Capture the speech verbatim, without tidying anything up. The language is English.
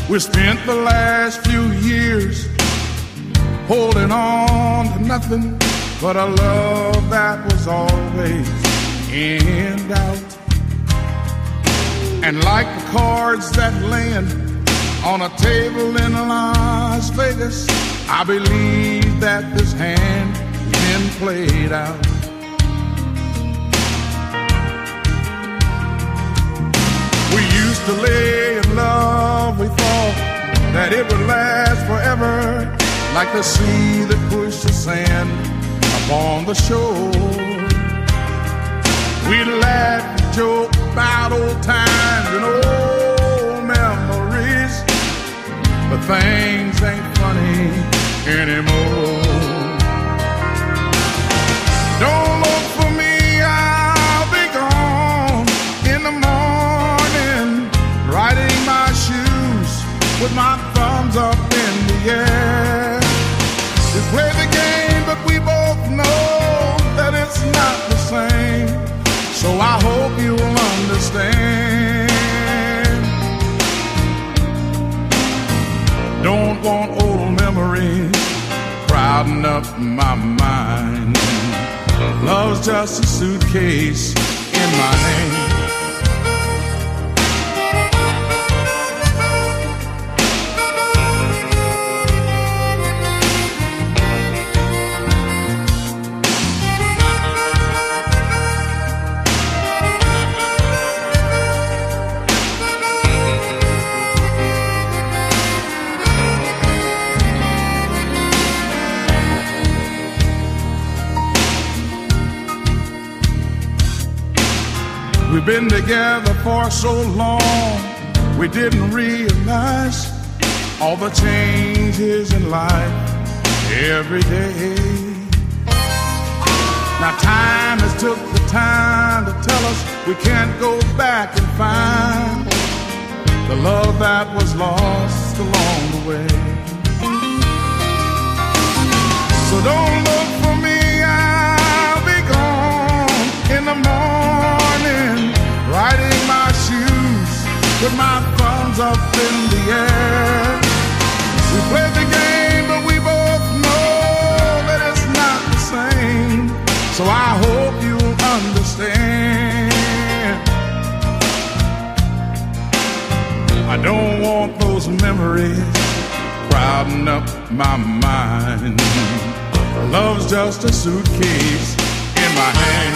We spent the last few years holding on to nothing but a love that was always in doubt. And like the cards that land on a table in Las Vegas, I believe that this hand has been played out. We used to lay in love, we thought that it would last forever, like the sea that pushed the sand upon the shore. We'd laugh and joke about old times and old memories, but things ain't funny anymore. Don't look for me, I'll be gone in the morning, riding my shoes with my thumbs up in the air. We play the game, but we both know that it's not the same. So I hope you'll understand. Don't want old memories crowding up my mind. Love's just a suitcase in my hand. We've been together for so long, we didn't realize all the changes in life every day. Now time has took the time to tell us we can't go back and find the love that was lost along the way. So don't look for me, I'll be gone in the morning, riding my shoes with my thumbs up in the air. We play the game, but we both know that it's not the same. So I hope you'll understand. I don't want those memories crowding up my mind. Love's just a suitcase in my hand.